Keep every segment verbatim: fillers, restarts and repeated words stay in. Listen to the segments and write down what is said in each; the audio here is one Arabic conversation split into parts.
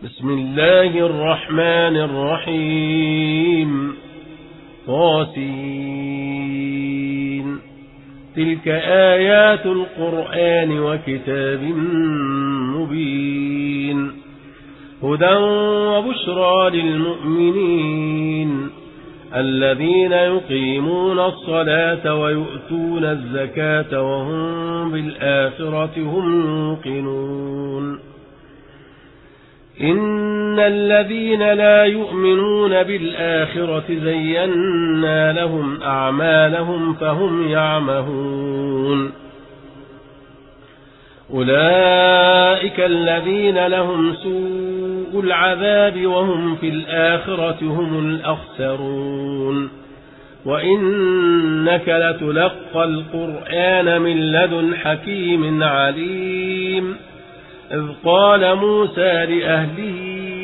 بسم الله الرحمن الرحيم طاسين تلك آيات القرآن وكتاب مبين هدى وبشرى للمؤمنين الذين يقيمون الصلاة ويؤتون الزكاة وهم بالآخرة هم يوقنون إن الذين لا يؤمنون بالآخرة زينا لهم أعمالهم فهم يعمهون أولئك الذين لهم سوء العذاب وهم في الآخرة هم الأخسرون وإنك لتلقى القرآن من لدن حكيم عليم إذ قال موسى لأهله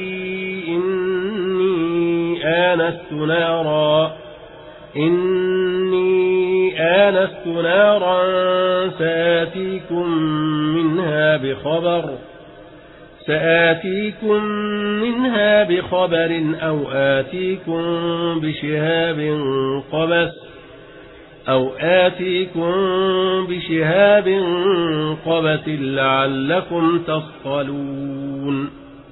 إني آنست نارا إني آنست نارا سآتيكم منها بخبر سآتيكم منها بخبر أو آتيكم بشهاب قبس أو آتيكم بشهاب قبس لعلكم تصطلون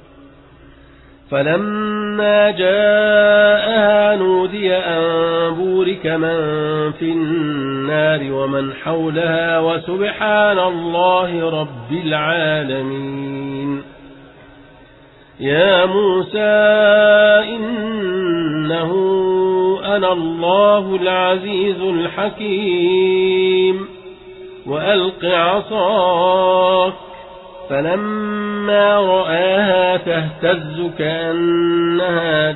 فلما جاءها نودي أن بورك من في النار ومن حولها وسبحان الله رب العالمين يا موسى إنه أنا الله العزيز الحكيم وألق عصاك فلما رآها تهتز كأنها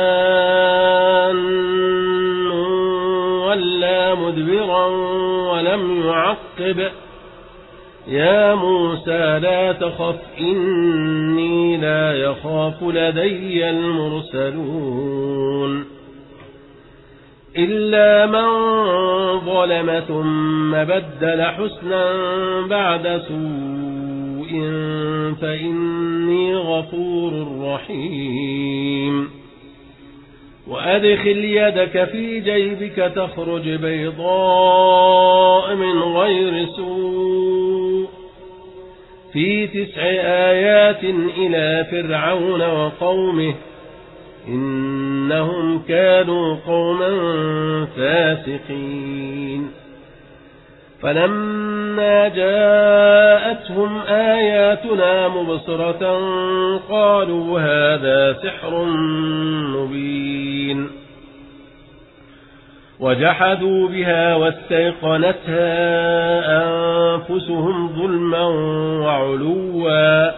جان ولا مدبرا ولم يعقب يا موسى لا تخف إني لا يخاف لدي المرسلون إلا من ظلم ثم بدل حسنا بعد سوء فإني غفور رحيم وأدخل يدك في جيبك تخرج بيضاء من غير سوء في تسع آيات إلى فرعون وقومه إنهم كانوا قوما فاسقين فلما جاءتهم آياتنا مبصرة قالوا هذا سحر مبين وجحدوا بها واستيقنتها أنفسهم ظلما وعلوا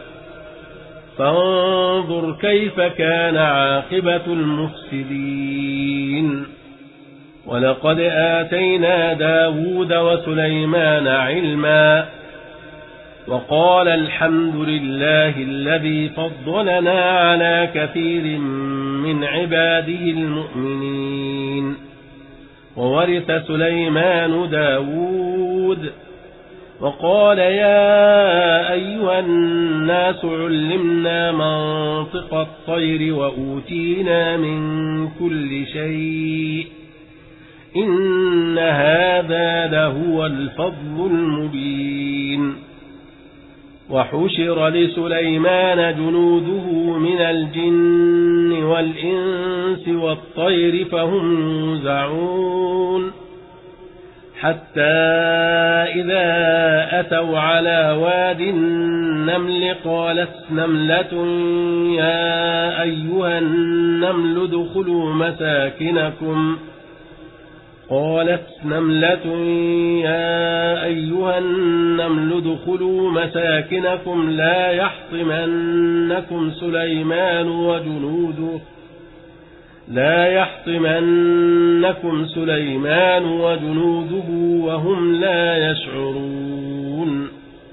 فانظر كيف كان عاقبة المفسدين ولقد آتينا داود وسليمان علما وقال الحمد لله الذي فضلنا على كثير من عباده المؤمنين وورث سليمان داود وقال يا أيها الناس علمنا منطق الطير وأوتينا من كل شيء إن هذا لهو الفضل المبين وحشر لسليمان جنوده من الجن والإنس والطير فهم يوزعون حتى إذا أتوا على واد النمل قالت نملة يا أيها النمل ادخلوا مساكنكم قالت نملة يا أيها النمل ادخلوا مساكنكم لا يحطمنكم سليمان وجنوده لا يحطمنكم سليمان وجنوده وهم لا يشعرون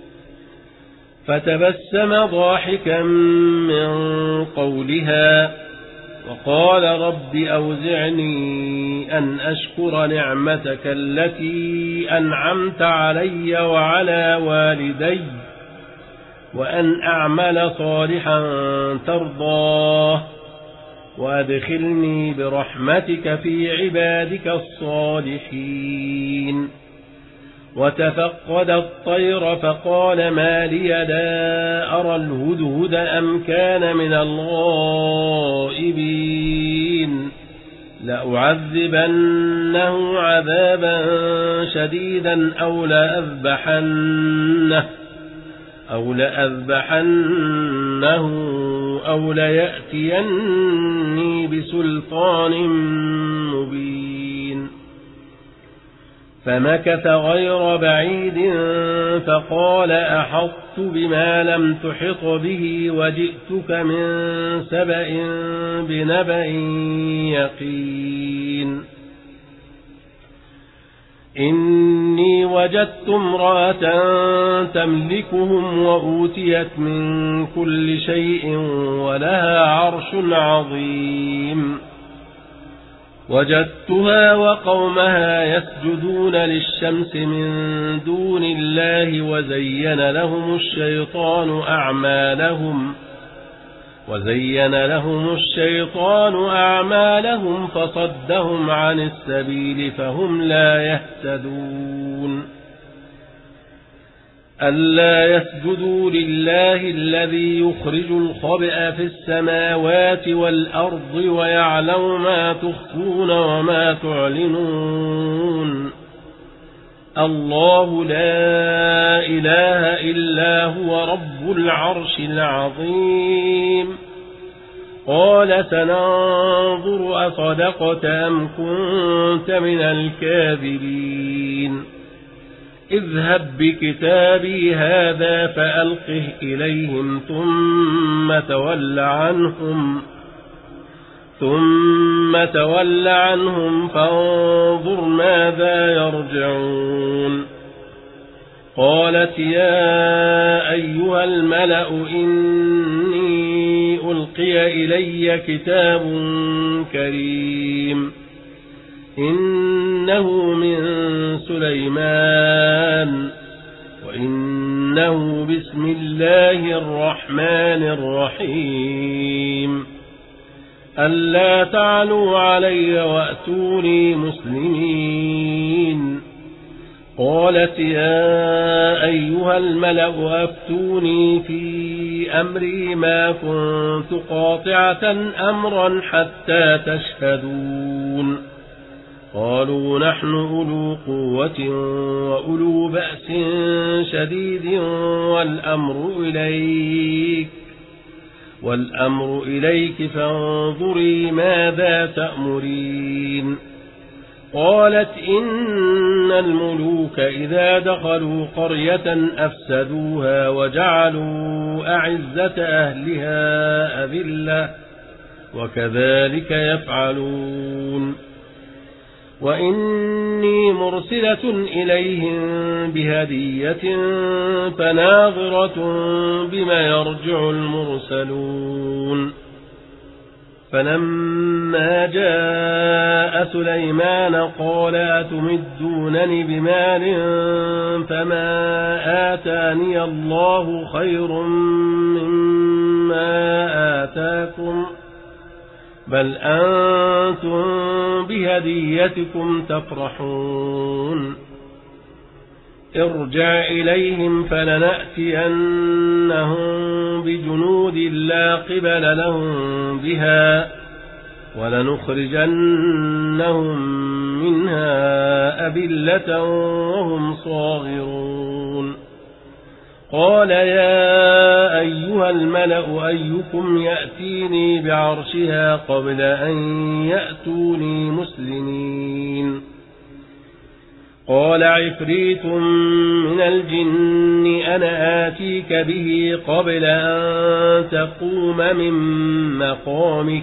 فتبسم ضاحكا من قولها وقال رب أوزعني أن أشكر نعمتك التي أنعمت علي وعلى والدي وأن أعمل صالحا ترضاه وأدخلني برحمتك في عبادك الصالحين. وتفقد الطير فقال ما لي لا أرى الهدهد أم كان من الغائبين لأعذبنه عذابا شديدا أو لأذبحنه أو لأذبحنه أو ليأتيني بسلطان مبين. فمكث غير بعيد فقال أحطت بما لم تحط به وجئتك من سبأ بنبأ يقين. إني وجدت امرأة تملكهم وأوتيت من كل شيء ولها عرش عظيم. وجدتها وقومها يسجدون للشمس من دون الله وزين لهم الشيطان أعمالهم وزين لهم الشيطان أعمالهم فصدهم عن السبيل فهم لا يهتدون. ألا يسجدوا لله الذي يخرج الخبأ في السماوات والأرض ويعلم ما تخفون وما تعلنون. الله لا إله إلا هو رب العرش العظيم. قال سننظر أصدقت أم كنت من الكاذبين. اذهب بكتابي هذا فألقه إليهم ثم تول عنهم ثم تول عنهم فانظر ماذا يرجعون. قالت يا أيها الملأ إني ألقي إلي كتاب كريم إنه من سليمان وإنه بسم الله الرحمن الرحيم. ألا تعلوا علي وأتوني مسلمين. قالت يا أيها الملأ أفتوني في أمري ما كنت قاطعة أمرا حتى تشهدون. قالوا نحن أولو قوة وأولو بأس شديد والأمر إليك والأمر إليك فانظري ماذا تأمرين. قالت إن الملوك إذا دخلوا قرية أفسدوها وجعلوا أعزة أهلها أذلة وكذلك يفعلون. وإني مرسلة إليهم بهدية فناظرة بما يرجع المرسلون. فلما جاء سليمان قال أتمدونني بمال فما آتاني الله خير مما آتاكم بل أنتم بهديتكم تفرحون. ارجع إليهم فلنأتينهم بجنود لا قبل لهم بها ولنخرجنهم منها أذلة وهم صاغرون. قال يا أيها الملأ أيكم يأتيني بعرشها قبل أن يأتوني مسلمين. قال عفريت من الجن أنا آتيك به قبل أن تقوم من مقامك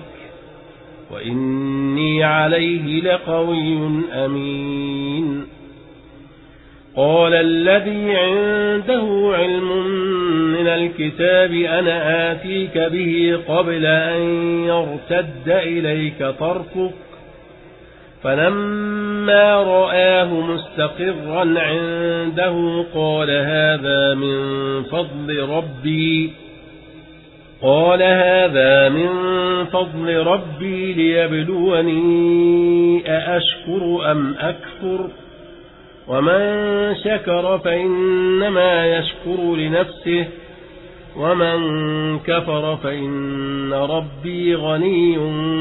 وإني عليه لقوي أمين. قال الذي عنده علم من الكتاب أنا آتيك به قبل أن يرتد إليك طرفك فلما رآه مستقرا عنده قال هذا من فضل ربي قال هذا من فضل ربي ليبلوني أأشكر أم أكفر ومن شكر فإنما يشكر لنفسه ومن كفر فإن ربي غني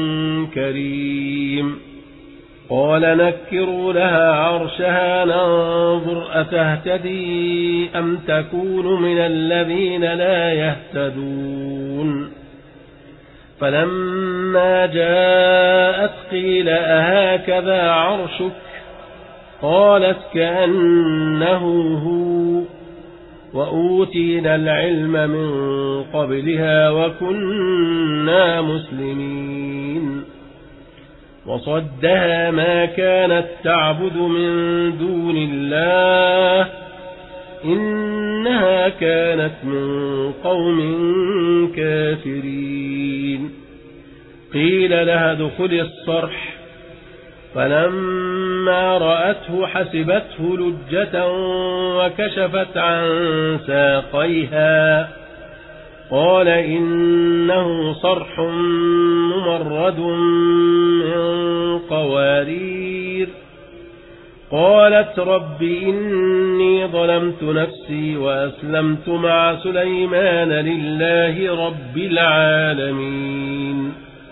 كريم قال نكروا لها عرشها ننظر أتهتدي أم تكون من الذين لا يهتدون فلما جاءت قيل أهكذا عرشك قالت كأنه هو وأوتينا العلم من قبلها وكنا مسلمين وصدها ما كانت تعبد من دون الله إنها كانت من قوم كافرين قيل لها ادخلي الصرح فلما رأته حسبته لجة وكشفت عن ساقيها قال إنه صرح ممرد من قوارير قالت رب إني ظلمت نفسي وأسلمت مع سليمان لله رب العالمين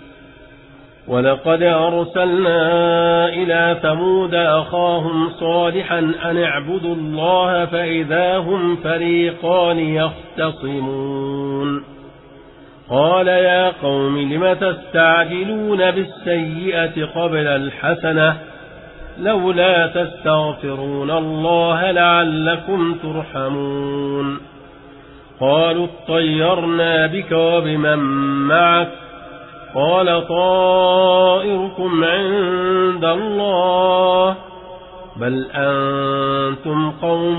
ولقد أرسلنا إلى ثمود أخاهم صالحا أن اعبدوا الله فإذا هم فريقان يختصمون قال يا قوم لم تستعجلون بالسيئة قبل الحسنة لولا تستغفرون الله لعلكم ترحمون قالوا اطيرنا بك وبمن معك قال طائركم عند الله بل أنتم قوم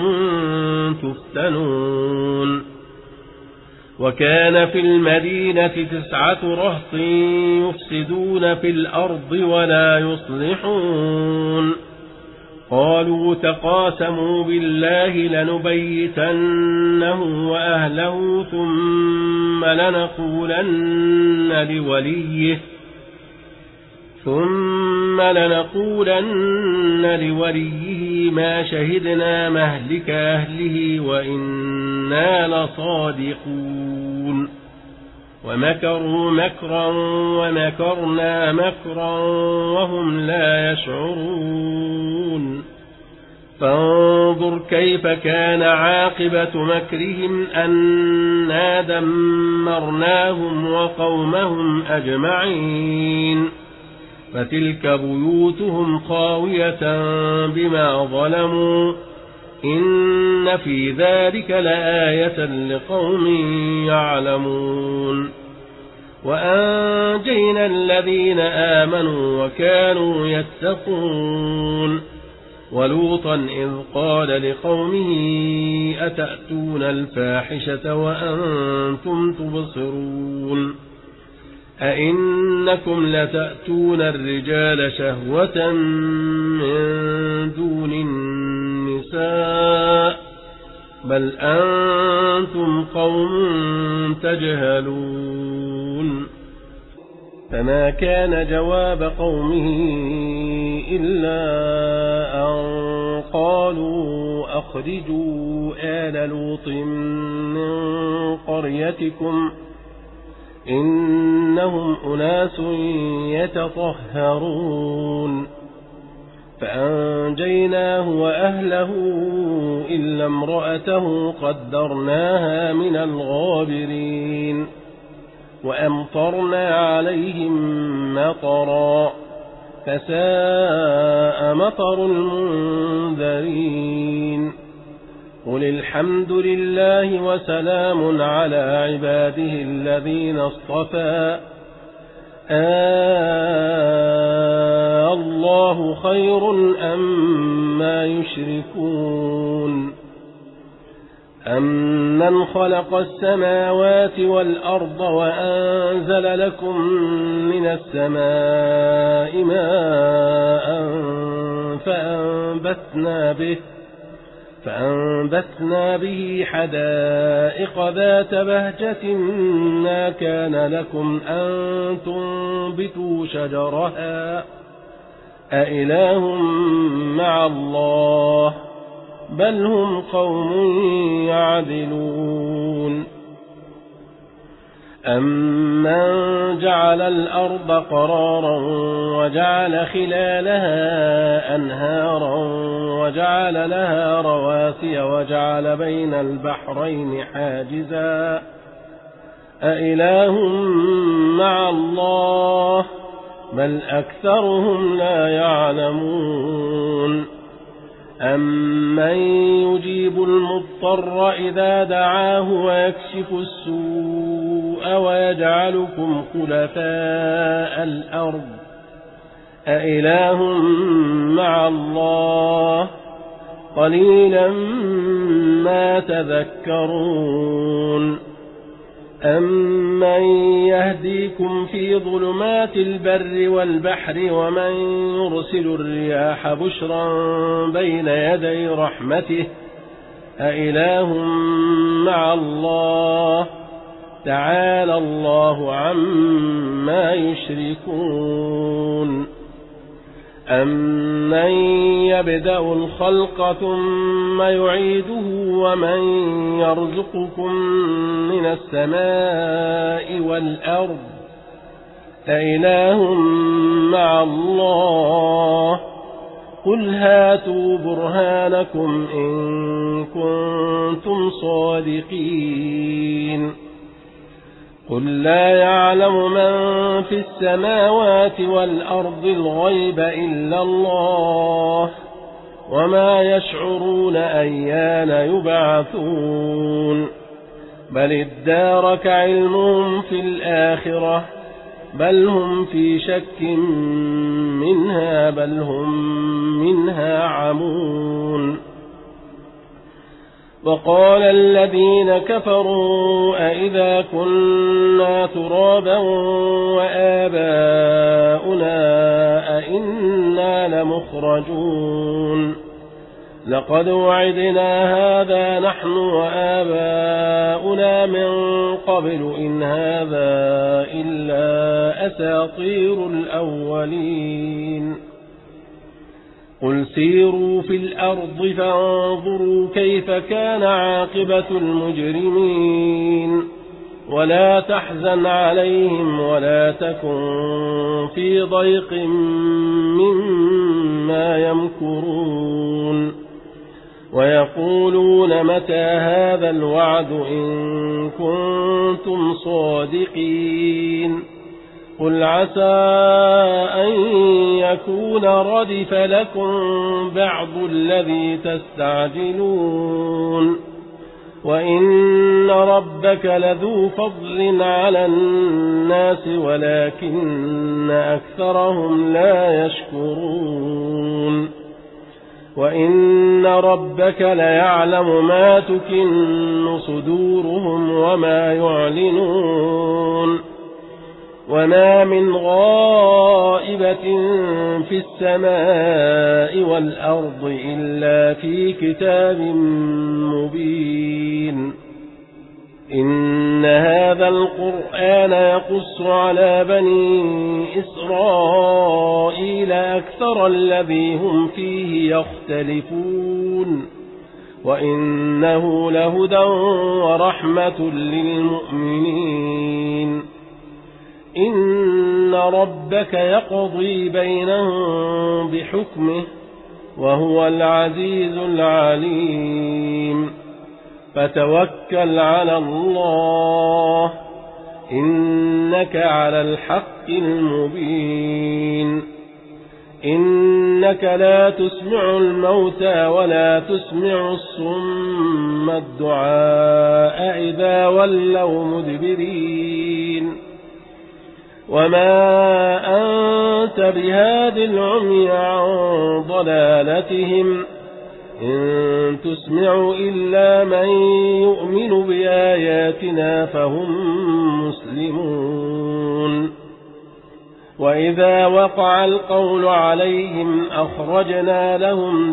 تفتنون وكان في المدينة تسعة رهط يفسدون في الأرض ولا يصلحون قالوا تقاسموا بالله لنبيتنه وأهله ثم لنقولن لوليه ثم لنقولن لوليه ما شهدنا مهلك أهله وإنا لصادقون ومكروا مكرا ومكرنا مكرا وهم لا يشعرون فانظر كيف كان عاقبة مكرهم أنا دمرناهم وقومهم أجمعين فتلك بيوتهم خاوية بما ظلموا إن في ذلك لآية لقوم يعلمون وأنجينا الذين آمنوا وكانوا يتقون ولوطا إذ قال لقومه أتأتون الفاحشة وأنتم تبصرون أئنكم لتأتون الرجال شهوة من دون النساء بل أنتم قوم تجهلون فما كان جواب قومه إلا أن قالوا أخرجوا آل لوط من قريتكم إنهم أناس يتطهرون فأنجيناه وأهله إلا امرأته قدرناها من الغابرين وأمطرنا عليهم مطرا فساء مطر المنذرين قل الحمد لله وسلام على عباده الذين اصطفى آه الله خير أم ما يشركون أَمَّنْ خَلَقَ السَّمَاوَاتِ وَالْأَرْضَ وَأَنزَلَ لَكُم مِّنَ السَّمَاءِ مَاءً فَأَنبَتْنَا بِهِ فَأَنبَتْنَا بِهِ حَدَائِقَ ذَاتَ بَهْجَةٍ مَا كَانَ لَكُمْ أَن تُنبِتُوا شَجَرَهَا أَإِلَٰهٌ مَّعَ اللَّهِ بل هم قوم يعدلون أمن جعل الأرض قرارا وجعل خلالها أنهارا وجعل لها رواسي وجعل بين البحرين حاجزا أإله مع الله بل أكثرهم لا يعلمون أَمَّن يُجِيبُ الْمُضْطَرَّ إِذَا دَعَاهُ وَيَكْشِفُ السُّوءَ وَيَجْعَلُكُمْ خُلَفَاءَ الْأَرْضِ أَإِلَٰهٌ مَّعَ اللَّهِ قَلِيلًا مَّا تَذَكَّرُونَ أَمَّن يَهْدِيكُمْ فِي ظُلُمَاتِ الْبَرِّ وَالْبَحْرِ وَمَن يُرْسِلُ الرِّيَاحَ بُشْرًا بَيْنَ يَدَيْ رَحْمَتِهِ أَإِلَٰهٌ مَّعَ اللَّهِ تَعَالَى اللَّهُ عَمَّا يُشْرِكُونَ أَمَّن يَبْدَأُ الْخَلْقَ ثُمَّ يُعِيدُهُ وَمَن يَرْزُقُكُم مِّنَ السَّمَاءِ وَالْأَرْضِ أَإِلَٰهٌ مَّعَ اللَّهِ قُلْ هَاتُوا بُرْهَانَكُمْ إِن كُنتُمْ صَادِقِينَ قُل لا يعلم من في السماوات والأرض الغيب إلا الله وما يشعرون أيان يبعثون بل ادارك علمهم في الآخرة بل هم في شك منها بل هم منها عمون وقال الذين كفروا أئذا كنا ترابا وآباؤنا أئنا لمخرجون لقد وعدنا هذا نحن وآباؤنا من قبل إن هذا إلا أساطير الأولين قل سيروا في الأرض فانظروا كيف كان عاقبة المجرمين ولا تحزن عليهم ولا تكن في ضيق مما يمكرون ويقولون متى هذا الوعد إن كنتم صادقين قل عسى أن يكون ردف لكم بعض الذي تستعجلون وإن ربك لذو فضل على الناس ولكن أكثرهم لا يشكرون وإن ربك ليعلم ما تكن صدورهم وما يعلنون وما من غائبة في السماء والأرض إلا في كتاب مبين إن هذا القرآن يقص على بني إسرائيل أكثر الذي هم فيه يختلفون وإنه لهدى ورحمة للمؤمنين إن ربك يقضي بينهم بحكمه وهو العزيز العليم فتوكل على الله إنك على الحق المبين إنك لا تسمع الموتى ولا تسمع الصم الدعاء إذا ولوا مدبرين وما أنت بهاد العمي عن ضلالتهم إن تسمع إلا من يؤمن بآياتنا فهم مسلمون وإذا وقع القول عليهم أخرجنا لهم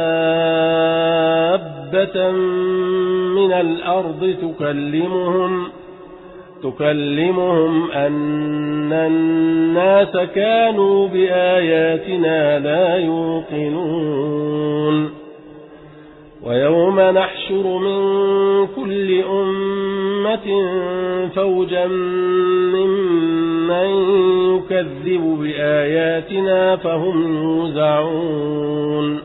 دابة من الأرض تكلمهم تكلمهم أن الناس كانوا بآياتنا لا يوقنون ويوم نحشر من كل أمة فوجا ممن يكذب بآياتنا فهم يوزعون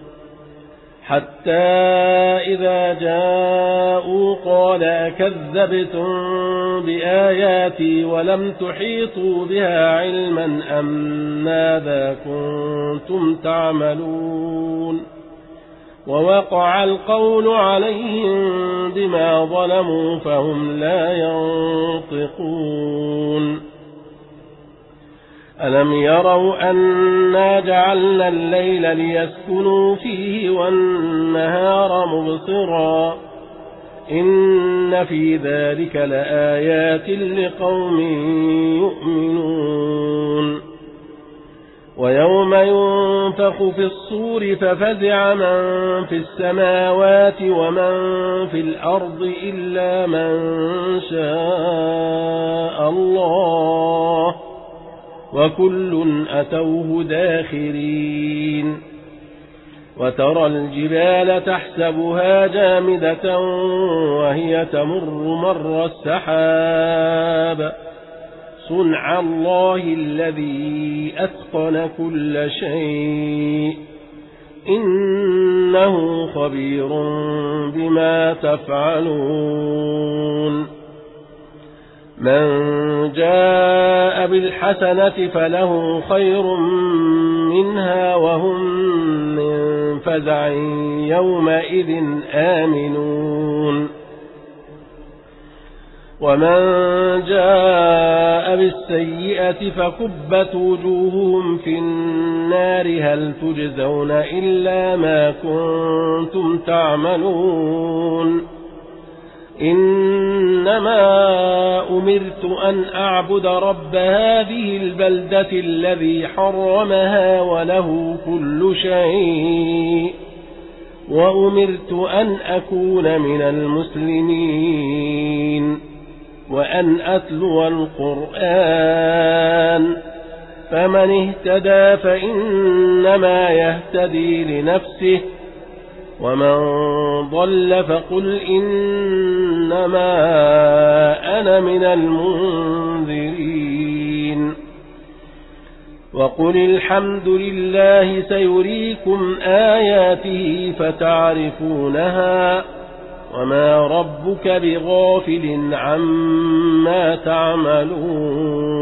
حتى إذا جاءوا قال أكذبتم بآياتي ولم تحيطوا بها علما أم ماذا كنتم تعملون ووقع القول عليهم بما ظلموا فهم لا ينطقون ألم يروا أنا جعلنا الليل ليسكنوا فيه والنهار مبصرا إن في ذلك لآيات لقوم يؤمنون ويوم ينفخ في الصور ففزع من في السماوات ومن في الأرض إلا من شاء الله وكل أتوه داخرين وترى الجبال تحسبها جامدة وهي تمر مر السحاب صنع الله الذي أتقن كل شيء إنه خبير بما تفعلون من جاء بالحسنة فله خير منها وهم من فزع يومئذ آمنون ومن جاء بالسيئة فكبت وجوههم في النار هل تجزون إلا ما كنتم تعملون إنما أمرت أن أعبد رب هذه البلدة الذي حرمها وله كل شيء وأمرت أن أكون من المسلمين وأن أتلو القرآن فمن اهتدى فإنما يهتدي لنفسه ومن ضل فقل إنما أنا من المنذرين وقل الحمد لله سيريكم آياته فتعرفونها وما ربك بغافل عما تعملون